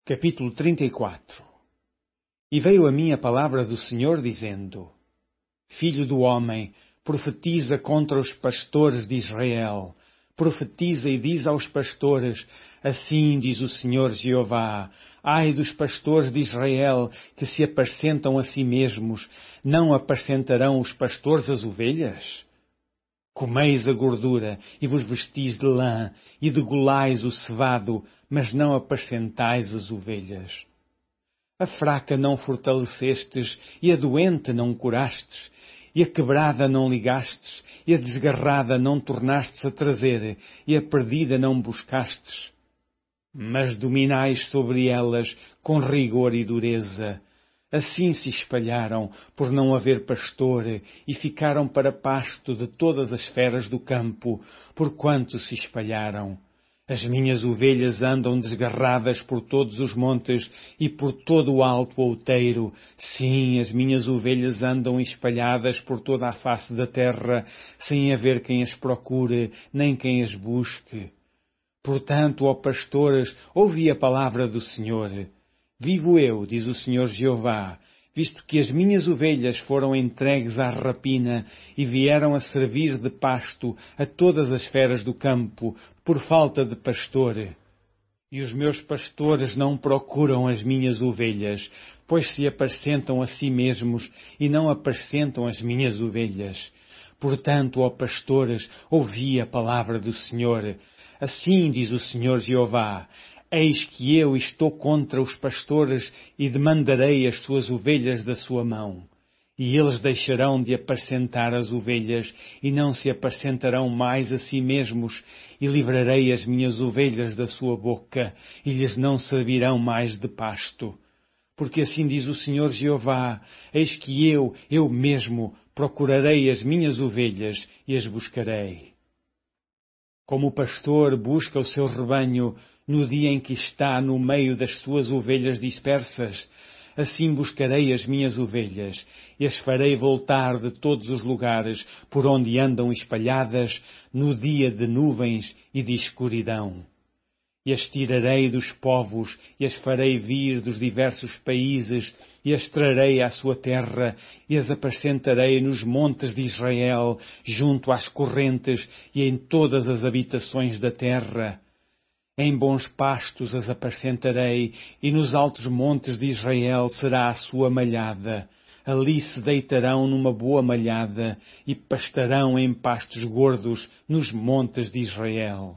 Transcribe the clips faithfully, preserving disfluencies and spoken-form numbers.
Capítulo trinta e quatro. E veio a mim a palavra do Senhor, dizendo: Filho do homem, profetiza contra os pastores de Israel. Profetiza e diz aos pastores: Assim diz o Senhor Jeová: Ai dos pastores de Israel, que se apacentam a si mesmos, não apacentarão os pastores as ovelhas? Comeis a gordura, e vos vestis de lã, e degolais o cevado, mas não apacentais as ovelhas. A fraca não fortalecestes, e a doente não curastes, e a quebrada não ligastes, e a desgarrada não tornastes a trazer, e a perdida não buscastes. Mas dominais sobre elas com rigor e dureza. Assim se espalharam, por não haver pastor, e ficaram para pasto de todas as feras do campo, porquanto se espalharam. As minhas ovelhas andam desgarradas por todos os montes e por todo o alto outeiro. Sim, as minhas ovelhas andam espalhadas por toda a face da terra, sem haver quem as procure, nem quem as busque. Portanto, ó pastores, ouvi a palavra do Senhor. Vivo eu, diz o Senhor Jeová, visto que as minhas ovelhas foram entregues à rapina e vieram a servir de pasto a todas as feras do campo, por falta de pastor. E os meus pastores não procuram as minhas ovelhas, pois se apacentam a si mesmos e não apacentam as minhas ovelhas. Portanto, ó pastores, ouvi a palavra do Senhor. Assim diz o Senhor Jeová: Eis que eu estou contra os pastores e demandarei as suas ovelhas da sua mão. E eles deixarão de apacentar as ovelhas e não se apacentarão mais a si mesmos, e livrarei as minhas ovelhas da sua boca, e lhes não servirão mais de pasto. Porque assim diz o Senhor Jeová: Eis que eu, eu mesmo, procurarei as minhas ovelhas e as buscarei. Como o pastor busca o seu rebanho no dia em que está no meio das suas ovelhas dispersas, assim buscarei as minhas ovelhas e as farei voltar de todos os lugares por onde andam espalhadas no dia de nuvens e de escuridão. E as tirarei dos povos e as farei vir dos diversos países e as trarei à sua terra e as apacentarei nos montes de Israel, junto às correntes e em todas as habitações da terra. Em bons pastos as apacentarei, e nos altos montes de Israel será a sua malhada. Ali se deitarão numa boa malhada, e pastarão em pastos gordos nos montes de Israel.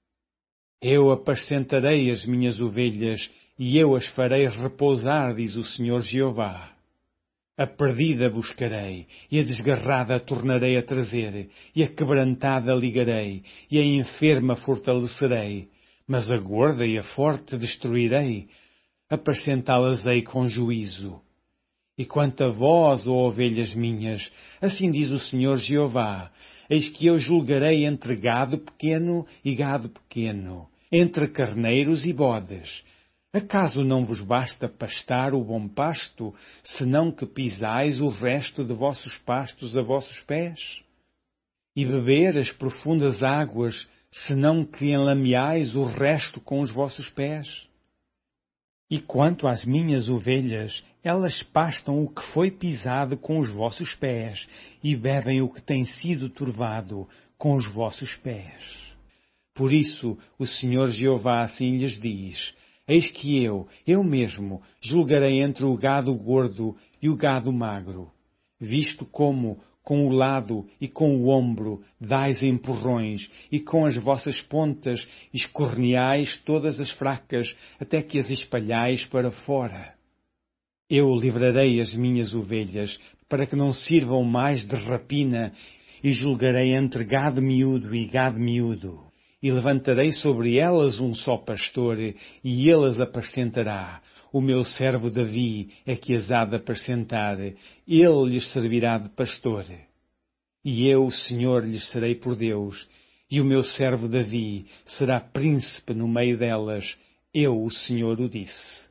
Eu apacentarei as minhas ovelhas, e eu as farei repousar, diz o Senhor Jeová. A perdida buscarei, e a desgarrada tornarei a trazer, e a quebrantada ligarei, e a enferma fortalecerei. Mas a gorda e a forte destruirei, apacentá-las-ei com juízo. E quanto a vós, ó ovelhas minhas, assim diz o Senhor Jeová: Eis que eu julgarei entre gado pequeno e gado pequeno, entre carneiros e bodes. Acaso não vos basta pastar o bom pasto, senão que pisais o resto de vossos pastos a vossos pés? E beber as profundas águas, senão que enlameais o resto com os vossos pés? E quanto às minhas ovelhas, elas pastam o que foi pisado com os vossos pés, e bebem o que tem sido turvado com os vossos pés. Por isso o Senhor Jeová assim lhes diz: Eis que eu, eu mesmo, julgarei entre o gado gordo e o gado magro, visto como, com o lado e com o ombro, dais empurrões, e com as vossas pontas escorneais todas as fracas, até que as espalhais para fora. Eu livrarei as minhas ovelhas, para que não sirvam mais de rapina, e julgarei entre gado miúdo e gado miúdo. E levantarei sobre elas um só pastor, e ele as apacentará. O meu servo Davi é que as há de apacentar, ele lhes servirá de pastor. E eu, o Senhor, lhes serei por Deus, e o meu servo Davi será príncipe no meio delas, eu, o Senhor, o disse.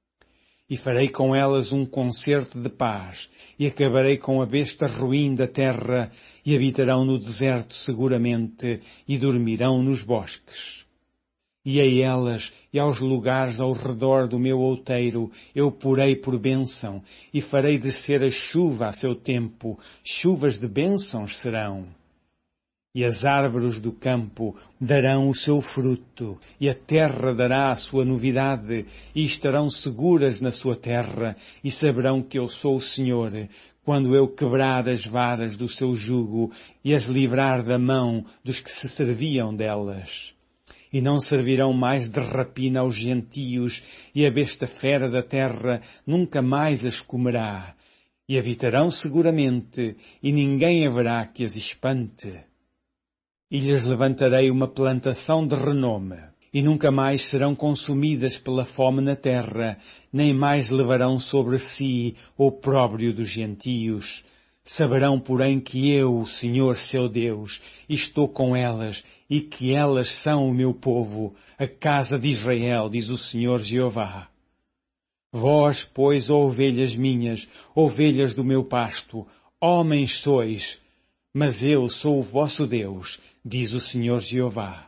E farei com elas um concerto de paz, e acabarei com a besta ruim da terra, e habitarão no deserto seguramente, e dormirão nos bosques. E a elas e aos lugares ao redor do meu outeiro eu porei por bênção, e farei descer a chuva a seu tempo, chuvas de bênçãos serão. E as árvores do campo darão o seu fruto, e a terra dará a sua novidade, e estarão seguras na sua terra, e saberão que eu sou o Senhor, quando eu quebrar as varas do seu jugo, e as livrar da mão dos que se serviam delas. E não servirão mais de rapina aos gentios, e a besta fera da terra nunca mais as comerá. E habitarão seguramente, e ninguém haverá que as espante. E lhes levantarei uma plantação de renome, e nunca mais serão consumidas pela fome na terra, nem mais levarão sobre si o opróbrio dos gentios. Saberão, porém, que eu, o Senhor seu Deus, estou com elas, e que elas são o meu povo, a casa de Israel, diz o Senhor Jeová. Vós, pois, ó ovelhas minhas, ovelhas do meu pasto, homens sois, mas eu sou o vosso Deus, diz o Senhor Jeová.